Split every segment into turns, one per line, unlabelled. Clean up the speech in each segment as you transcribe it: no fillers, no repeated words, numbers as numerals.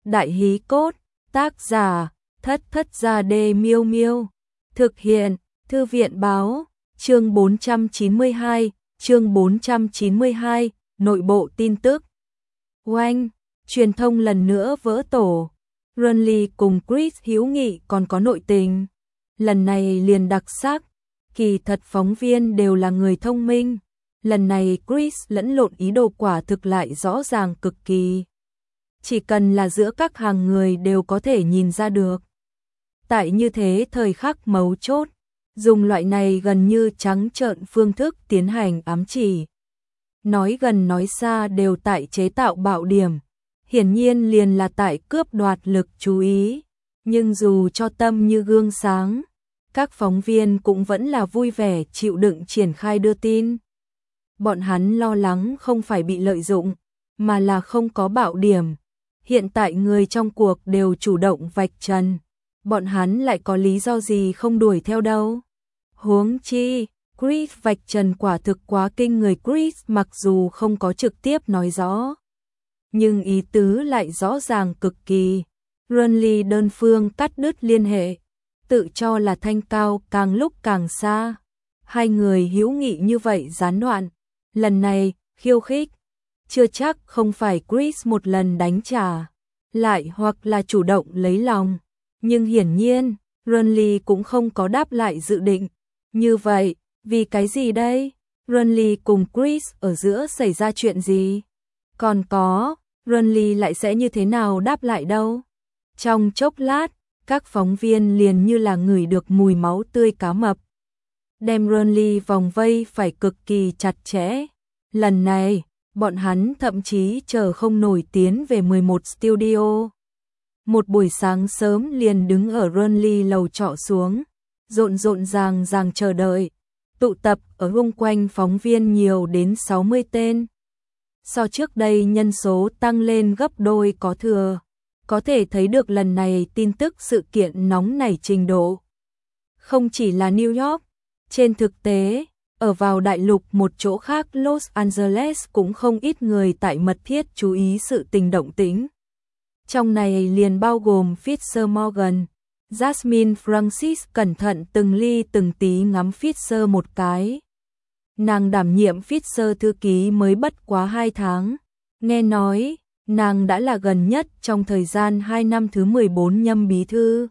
Đại hí cốt, tác giả, Thất Thất Gia Đê Miêu Miêu. Thực hiện, Thư viện báo, chương 492, nội bộ tin tức. Oanh, truyền thông lần nữa vỡ tổ. Renly cùng Chris hữu nghị còn có nội tình. Lần này liền đặc sắc, kỳ thật phóng viên đều là người thông minh. Lần này Chris lẫn lộn ý đồ quả thực lại rõ ràng cực kỳ. Chỉ cần là giữa các hàng người đều có thể nhìn ra được. Tại như thế thời khắc mấu chốt, dùng loại này gần như trắng trợn phương thức tiến hành ám chỉ. Nói gần nói xa đều tại chế tạo bạo điểm, hiển nhiên liền là tại cướp đoạt lực chú ý. Nhưng dù cho tâm như gương sáng, các phóng viên cũng vẫn là vui vẻ chịu đựng triển khai đưa tin. Bọn hắn lo lắng không phải bị lợi dụng, mà là không có bạo điểm. Hiện tại người trong cuộc đều chủ động vạch trần, bọn hắn lại có lý do gì không đuổi theo đâu. Huống chi, Chris vạch trần quả thực quá kinh người. Chris mặc dù không có trực tiếp nói rõ, nhưng ý tứ lại rõ ràng cực kỳ. Renly đơn phương cắt đứt liên hệ, tự cho là thanh cao càng lúc càng xa. Hai người hữu nghị như vậy gián đoạn, lần này khiêu khích, chưa chắc không phải Chris một lần đánh trả, lại hoặc là chủ động lấy lòng. Nhưng hiển nhiên, Renly cũng không có đáp lại dự định. Như vậy, vì cái gì đây? Renly cùng Chris ở giữa xảy ra chuyện gì? Còn có, Renly lại sẽ như thế nào đáp lại đâu? Trong chốc lát, các phóng viên liền như là ngửi được mùi máu tươi cá mập. Đem Renly vòng vây phải cực kỳ chặt chẽ. Lần này, bọn hắn thậm chí chờ không nổi tiến về 11 studio. Một buổi sáng sớm liền đứng ở Renly lầu trọ xuống, rộn ràng chờ đợi. Tụ tập ở xung quanh phóng viên nhiều đến 60 tên. So trước đây nhân số tăng lên gấp đôi có thừa. Có thể thấy được lần này tin tức sự kiện nóng nảy trình độ. Không chỉ là New York, trên thực tế, ở vào đại lục một chỗ khác Los Angeles cũng không ít người tại mật thiết chú ý sự tình động tĩnh. Trong này liền bao gồm Fisher Morgan, Jasmine Francis cẩn thận từng ly từng tí ngắm Fisher một cái. Nàng đảm nhiệm Fisher thư ký mới bất quá 2 tháng. Nghe nói, nàng đã là gần nhất trong thời gian 2 năm thứ 14 nhâm bí thư.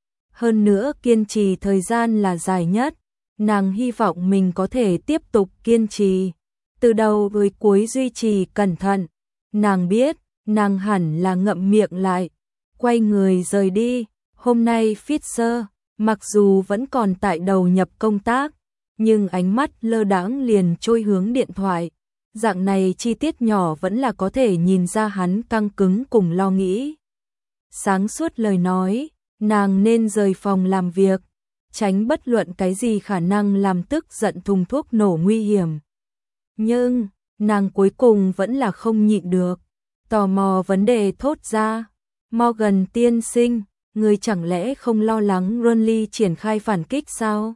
Hơn nữa kiên trì thời gian là dài nhất. Nàng hy vọng mình có thể tiếp tục kiên trì, từ đầu tới cuối duy trì cẩn thận. Nàng biết, nàng hẳn là ngậm miệng lại, quay người rời đi. Hôm nay Fisher, mặc dù vẫn còn tại đầu nhập công tác, nhưng ánh mắt lơ đãng liền trôi hướng điện thoại. Dạng này chi tiết nhỏ vẫn là có thể nhìn ra hắn căng cứng cùng lo nghĩ. Sáng suốt lời nói, nàng nên rời phòng làm việc, tránh bất luận cái gì khả năng làm tức giận thùng thuốc nổ nguy hiểm. Nhưng, nàng cuối cùng vẫn là không nhịn được, tò mò vấn đề thốt ra. Morgan tiên sinh, người chẳng lẽ không lo lắng Renly triển khai phản kích sao?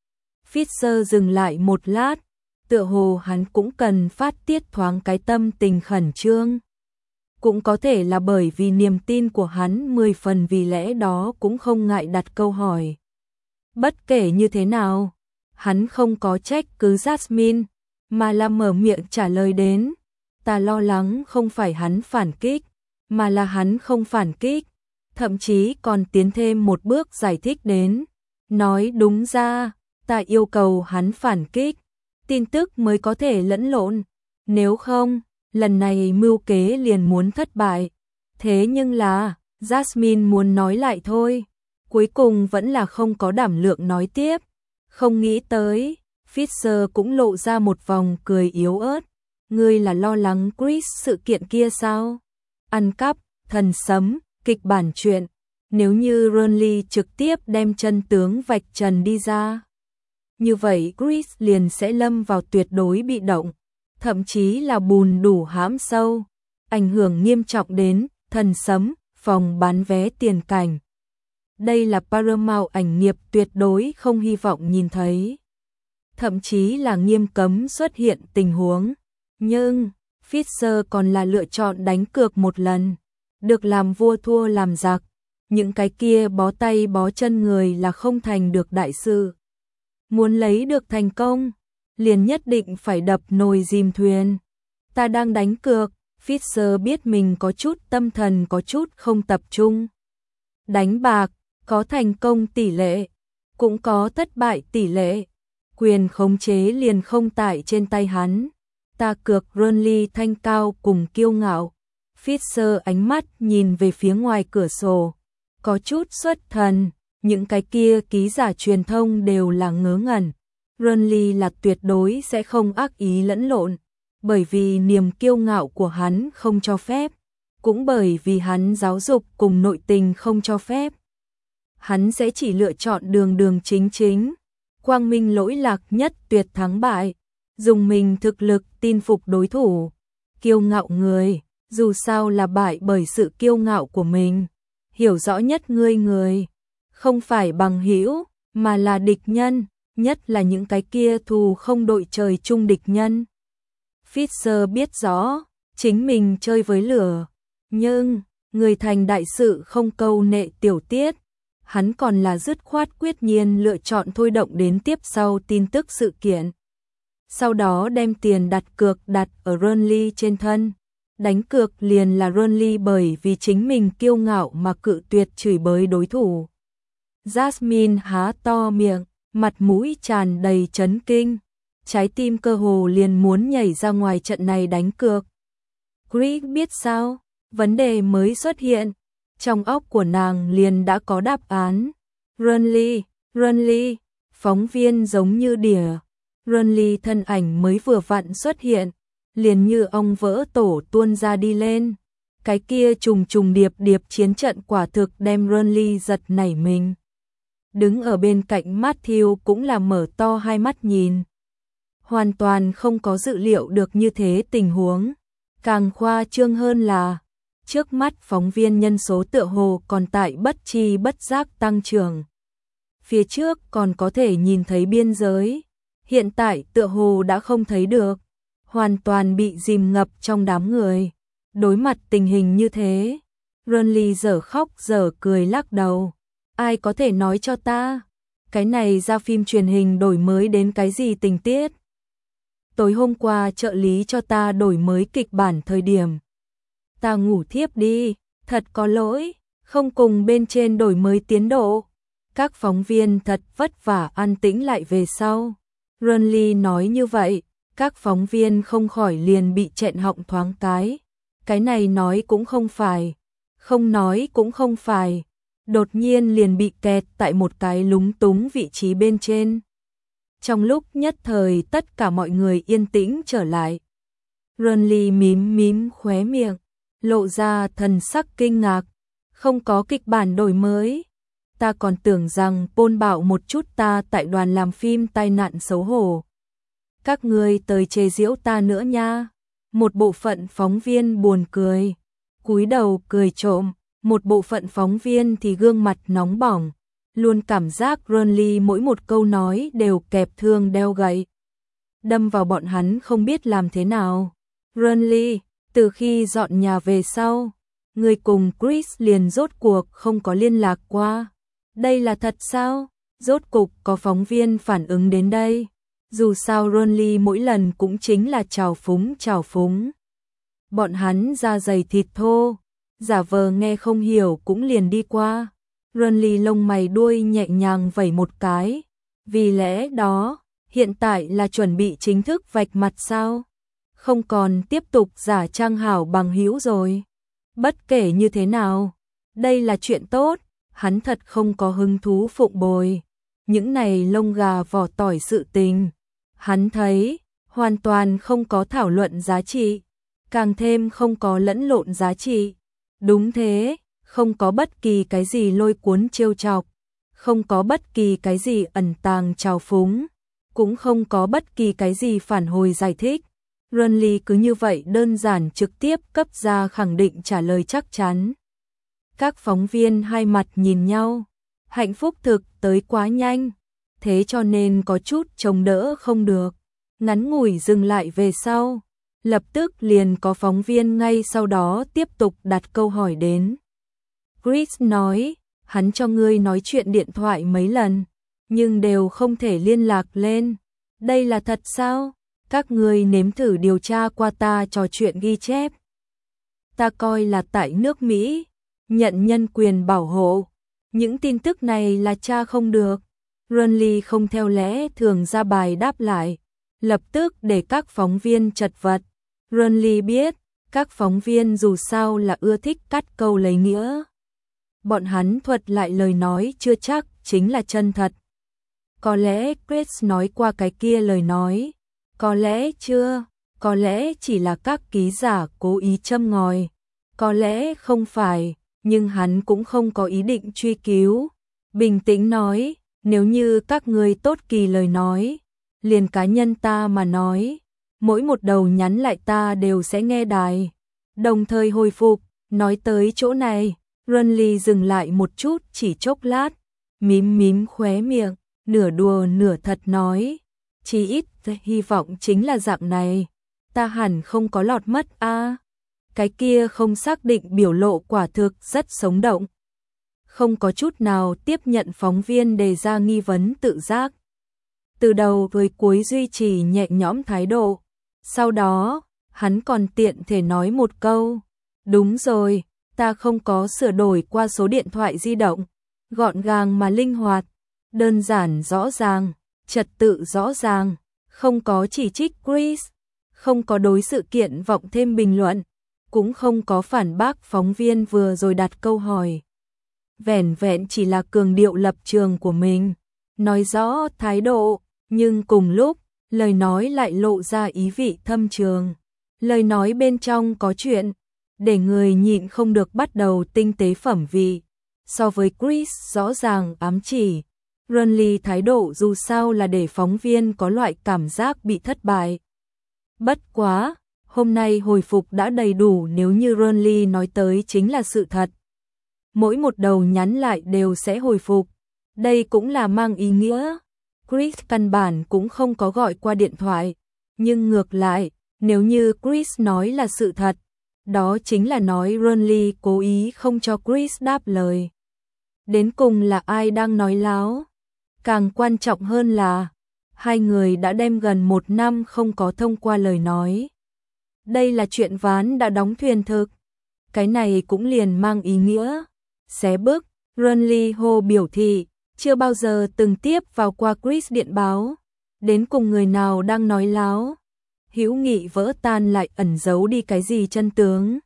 Fisher dừng lại một lát, tựa hồ hắn cũng cần phát tiết thoáng cái tâm tình khẩn trương. Cũng có thể là bởi vì niềm tin của hắn 10 phần, vì lẽ đó cũng không ngại đặt câu hỏi. Bất kể như thế nào, hắn không có trách cứ Jasmine, mà là mở miệng trả lời đến. Ta lo lắng không phải hắn phản kích, mà là hắn không phản kích. Thậm chí còn tiến thêm một bước giải thích đến. Nói đúng ra, ta yêu cầu hắn phản kích, tin tức mới có thể lẫn lộn. Nếu không, lần này mưu kế liền muốn thất bại. Thế nhưng là, Jasmine muốn nói lại thôi. Cuối cùng vẫn là không có đảm lượng nói tiếp. Không nghĩ tới, Fisher cũng lộ ra một vòng cười yếu ớt. Ngươi là lo lắng Chris sự kiện kia sao? Ăn cắp, thần sấm, kịch bản truyện. Nếu như Renly trực tiếp đem chân tướng vạch trần đi ra, như vậy Chris liền sẽ lâm vào tuyệt đối bị động, thậm chí là bùn đủ hãm sâu, ảnh hưởng nghiêm trọng đến thần sấm, phòng bán vé tiền cảnh. Đây là Paramount ảnh nghiệp tuyệt đối không hy vọng nhìn thấy. Thậm chí là nghiêm cấm xuất hiện tình huống. Nhưng, Fisher còn là lựa chọn đánh cược một lần. được làm vua thua làm giặc, những cái kia bó tay bó chân người là không thành được đại sự. Muốn lấy được thành công, liền nhất định phải đập nồi dìm thuyền. Ta đang đánh cược, Fisher biết mình có chút tâm thần có chút không tập trung. Đánh bạc, có thành công tỷ lệ, cũng có thất bại tỷ lệ. Quyền khống chế liền không tại trên tay hắn. Ta cược Burnley thanh cao cùng kiêu ngạo. Fisher ánh mắt nhìn về phía ngoài cửa sổ, có chút xuất thần, những cái kia ký giả truyền thông đều là ngớ ngẩn. Burnley là tuyệt đối sẽ không ác ý lẫn lộn, bởi vì niềm kiêu ngạo của hắn không cho phép, cũng bởi vì hắn giáo dục cùng nội tình không cho phép. Hắn sẽ chỉ lựa chọn đường đường chính chính, quang minh lỗi lạc nhất tuyệt thắng bại, dùng mình thực lực tin phục đối thủ. Kiêu ngạo người, dù sao là bại bởi sự kiêu ngạo của mình. Hiểu rõ nhất người, không phải bằng hữu, mà là địch nhân, nhất là những cái kia thù không đội trời chung địch nhân. Fisher biết rõ, chính mình chơi với lửa, nhưng, người thành đại sự không câu nệ tiểu tiết. Hắn còn là dứt khoát quyết nhiên lựa chọn thôi động đến tiếp sau tin tức sự kiện. Sau đó đem tiền đặt cược đặt ở Burnley trên thân. Đánh cược liền là Burnley bởi vì chính mình kiêu ngạo mà cự tuyệt chửi bới đối thủ. Jasmine há to miệng, mặt mũi tràn đầy chấn kinh. Trái tim cơ hồ liền muốn nhảy ra ngoài trận này đánh cược. Chris biết sao? Vấn đề mới xuất hiện. Trong óc của nàng liền đã có đáp án. Burnley, phóng viên giống như đỉa. Burnley thân ảnh mới vừa vặn xuất hiện, liền như ong vỡ tổ tuôn ra đi lên. Cái kia trùng trùng điệp điệp chiến trận quả thực đem Burnley giật nảy mình. Đứng ở bên cạnh Matthew cũng là mở to hai mắt nhìn. Hoàn toàn không có dự liệu được như thế tình huống. Càng khoa trương hơn là, trước mắt phóng viên nhân số tựa hồ còn tại bất chi bất giác tăng trưởng. Phía trước còn có thể nhìn thấy biên giới, hiện tại tựa hồ đã không thấy được, hoàn toàn bị dìm ngập trong đám người. Đối mặt tình hình như thế, Burnley dở khóc dở cười lắc đầu. Ai có thể nói cho ta, cái này ra phim truyền hình đổi mới đến cái gì tình tiết? Tối hôm qua trợ lý cho ta đổi mới kịch bản thời điểm. Ta ngủ thiếp đi, thật có lỗi, không cùng bên trên đổi mới tiến độ. Các phóng viên thật vất vả an tĩnh lại về sau. Burnley nói như vậy, các phóng viên không khỏi liền bị chẹn họng thoáng cái. Cái này nói cũng không phải, không nói cũng không phải. Đột nhiên liền bị kẹt tại một cái lúng túng vị trí bên trên. Trong lúc nhất thời tất cả mọi người yên tĩnh trở lại. Burnley mím khóe miệng, lộ ra thần sắc kinh ngạc. Không có kịch bản đổi mới. Ta còn tưởng rằng Paul bảo một chút ta tại đoàn làm phim tai nạn xấu hổ. Các ngươi tới chế giễu ta nữa nha. Một bộ phận phóng viên buồn cười, cúi đầu cười trộm. Một bộ phận phóng viên thì gương mặt nóng bỏng, luôn cảm giác Burnley mỗi một câu nói đều kẹp thương đeo gậy. Đâm vào bọn hắn không biết làm thế nào. Burnley, từ khi dọn nhà về sau, người cùng Chris liền rốt cuộc không có liên lạc qua. Đây là thật sao? Rốt cục có phóng viên phản ứng đến đây. Dù sao Burnley mỗi lần cũng chính là trào phúng. Bọn hắn da dày thịt thô, giả vờ nghe không hiểu cũng liền đi qua. Burnley lông mày đuôi nhẹ nhàng vẩy một cái. Vì lẽ đó, hiện tại là chuẩn bị chính thức vạch mặt sao? Không còn tiếp tục giả trang hảo bằng hữu rồi. Bất kể như thế nào, đây là chuyện tốt, hắn thật không có hứng thú phụng bồi. Những này lông gà vỏ tỏi sự tình, hắn thấy hoàn toàn không có thảo luận giá trị, càng thêm không có lẫn lộn giá trị. Đúng thế, không có bất kỳ cái gì lôi cuốn trêu chọc, không có bất kỳ cái gì ẩn tàng trào phúng, cũng không có bất kỳ cái gì phản hồi giải thích. Burnley cứ như vậy đơn giản trực tiếp cấp ra khẳng định trả lời chắc chắn. Các phóng viên hai mặt nhìn nhau, hạnh phúc thực tới quá nhanh, thế cho nên có chút chống đỡ không được. Ngắn ngủi dừng lại về sau, lập tức liền có phóng viên ngay sau đó tiếp tục đặt câu hỏi đến. Chris nói, hắn cho ngươi nói chuyện điện thoại mấy lần, nhưng đều không thể liên lạc lên. Đây là thật sao? Các ngươi nếm thử điều tra qua ta trò chuyện ghi chép. Ta coi là tại nước Mỹ, nhận nhân quyền bảo hộ. Những tin tức này là tra không được. Runley không theo lẽ thường ra bài đáp lại, lập tức để các phóng viên chật vật. Runley biết, các phóng viên dù sao là ưa thích cắt câu lấy nghĩa. Bọn hắn thuật lại lời nói chưa chắc chính là chân thật. Có lẽ Chris nói qua cái kia lời nói, có lẽ chưa, có lẽ chỉ là các ký giả cố ý châm ngòi, có lẽ không phải, nhưng hắn cũng không có ý định truy cứu. Bình tĩnh nói, nếu như các ngươi tốt kỳ lời nói, liền cá nhân ta mà nói, mỗi một đầu nhắn lại ta đều sẽ nghe đài. Đồng thời hồi phục, nói tới chỗ này, Runley dừng lại một chút chỉ chốc lát, mím mím khóe miệng, nửa đùa nửa thật nói, chỉ ít hy vọng chính là dạng này, ta hẳn không có lọt mất a. Cái kia không xác định biểu lộ quả thực rất sống động. Không có chút nào tiếp nhận phóng viên đề ra nghi vấn tự giác. Từ đầu tới cuối duy trì nhẹ nhõm thái độ. Sau đó, hắn còn tiện thể nói một câu. Đúng rồi, ta không có sửa đổi qua số điện thoại di động. Gọn gàng mà linh hoạt, đơn giản rõ ràng, trật tự rõ ràng, không có chỉ trích Chris, không có đối sự kiện vọng thêm bình luận, cũng không có phản bác phóng viên vừa rồi đặt câu hỏi. Vẻn vẹn chỉ là cường điệu lập trường của mình, nói rõ thái độ, nhưng cùng lúc, lời nói lại lộ ra ý vị thâm trường. Lời nói bên trong có chuyện, để người nhịn không được bắt đầu tinh tế phẩm vị. So với Chris rõ ràng ám chỉ, Runley thái độ dù sao là để phóng viên có loại cảm giác bị thất bại. Bất quá, hôm nay hồi phục đã đầy đủ nếu như Runley nói tới chính là sự thật. Mỗi một đầu nhắn lại đều sẽ hồi phục. Đây cũng là mang ý nghĩa. Chris căn bản cũng không có gọi qua điện thoại. Nhưng ngược lại, nếu như Chris nói là sự thật, đó chính là nói Runley cố ý không cho Chris đáp lời. Đến cùng là ai đang nói láo? Càng quan trọng hơn là, hai người đã đem gần 1 năm không có thông qua lời nói. Đây là chuyện ván đã đóng thuyền thực. Cái này cũng liền mang ý nghĩa. Xé bức, Runley hô biểu thị, chưa bao giờ từng tiếp vào qua Chris điện báo. Đến cùng người nào đang nói láo. Hữu nghị vỡ tan lại ẩn giấu đi cái gì chân tướng.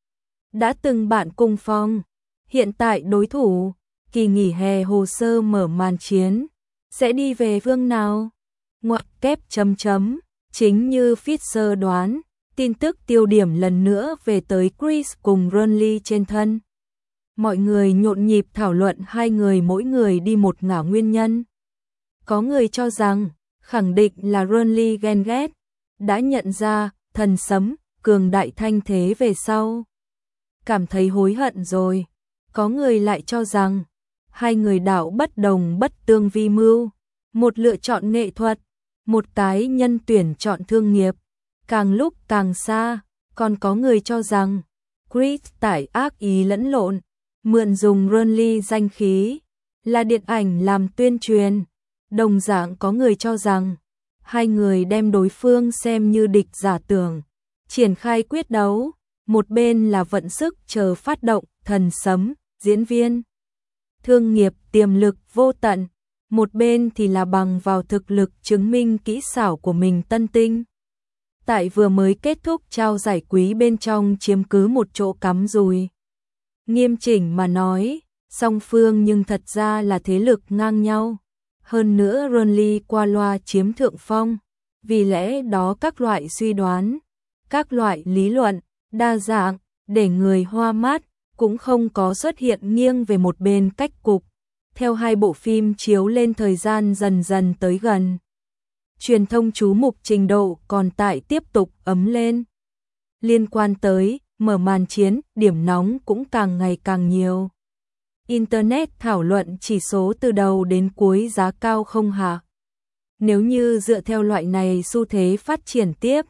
Đã từng bạn cùng phòng, hiện tại đối thủ, kỳ nghỉ hè hồ sơ mở màn chiến. Sẽ đi về phương nào? Ngoặc kép chấm chấm, chính như Fisher đoán, tin tức tiêu điểm lần nữa về tới Chris cùng Runley trên thân. Mọi người nhộn nhịp thảo luận hai người mỗi người đi một ngả nguyên nhân. Có người cho rằng, khẳng định là Runley ghen ghét, đã nhận ra, thần sấm, cường đại thanh thế về sau. Cảm thấy hối hận rồi. Có người lại cho rằng, hai người đạo bất đồng bất tương vi mưu. Một lựa chọn nghệ thuật, một cái nhân tuyển chọn thương nghiệp. Càng lúc càng xa, còn có người cho rằng, Chris tải ác ý lẫn lộn, mượn dùng Runley danh khí, là điện ảnh làm tuyên truyền. Đồng dạng có người cho rằng, hai người đem đối phương xem như địch giả tưởng, triển khai quyết đấu, một bên là vận sức chờ phát động, thần sấm, diễn viên, thương nghiệp tiềm lực vô tận, một bên thì là bằng vào thực lực chứng minh kỹ xảo của mình tân tinh. Tại vừa mới kết thúc trao giải quý bên trong chiếm cứ một chỗ cắm rùi. Nghiêm chỉnh mà nói, song phương nhưng thật ra là thế lực ngang nhau. Hơn nữa Runley qua loa chiếm thượng phong. Vì lẽ đó các loại suy đoán, các loại lý luận, đa dạng, để người hoa mắt, cũng không có xuất hiện nghiêng về một bên cách cục. Theo hai bộ phim chiếu lên thời gian dần dần tới gần. Truyền thông chú mục trình độ còn tại tiếp tục ấm lên. Liên quan tới, mở màn chiến, điểm nóng cũng càng ngày càng nhiều. Internet thảo luận chỉ số từ đầu đến cuối giá cao không hạ. Nếu như dựa theo loại này xu thế phát triển tiếp,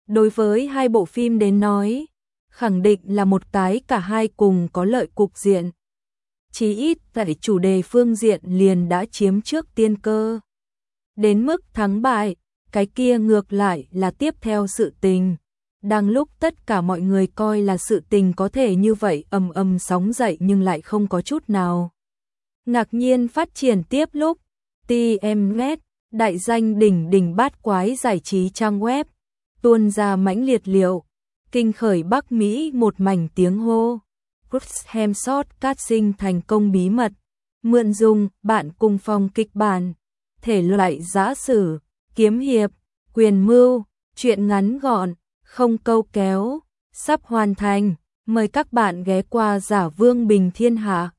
Đối với hai bộ phim đến nói, khẳng định là một cái cả hai cùng có lợi cục diện. Chí ít tại chủ đề phương diện liền đã chiếm trước tiên cơ. Đến mức thắng bại, cái kia ngược lại là tiếp theo sự tình. Đang lúc tất cả mọi người coi là sự tình có thể như vậy ầm ầm sóng dậy nhưng lại không có chút nào ngạc nhiên phát triển tiếp lúc TMZ, đại danh đỉnh đỉnh bát quái giải trí trang web, tuôn ra mãnh liệt liệu, kinh khởi Bắc Mỹ một mảnh tiếng hô. Chris Hemsworth casting thành công bí mật, mượn dùng bạn cùng phòng kịch bản, thể loại giã sử, kiếm hiệp, quyền mưu, truyện ngắn gọn, không câu kéo, sắp hoàn thành, mời các bạn ghé qua Giả Vương Bình Thiên Hạ.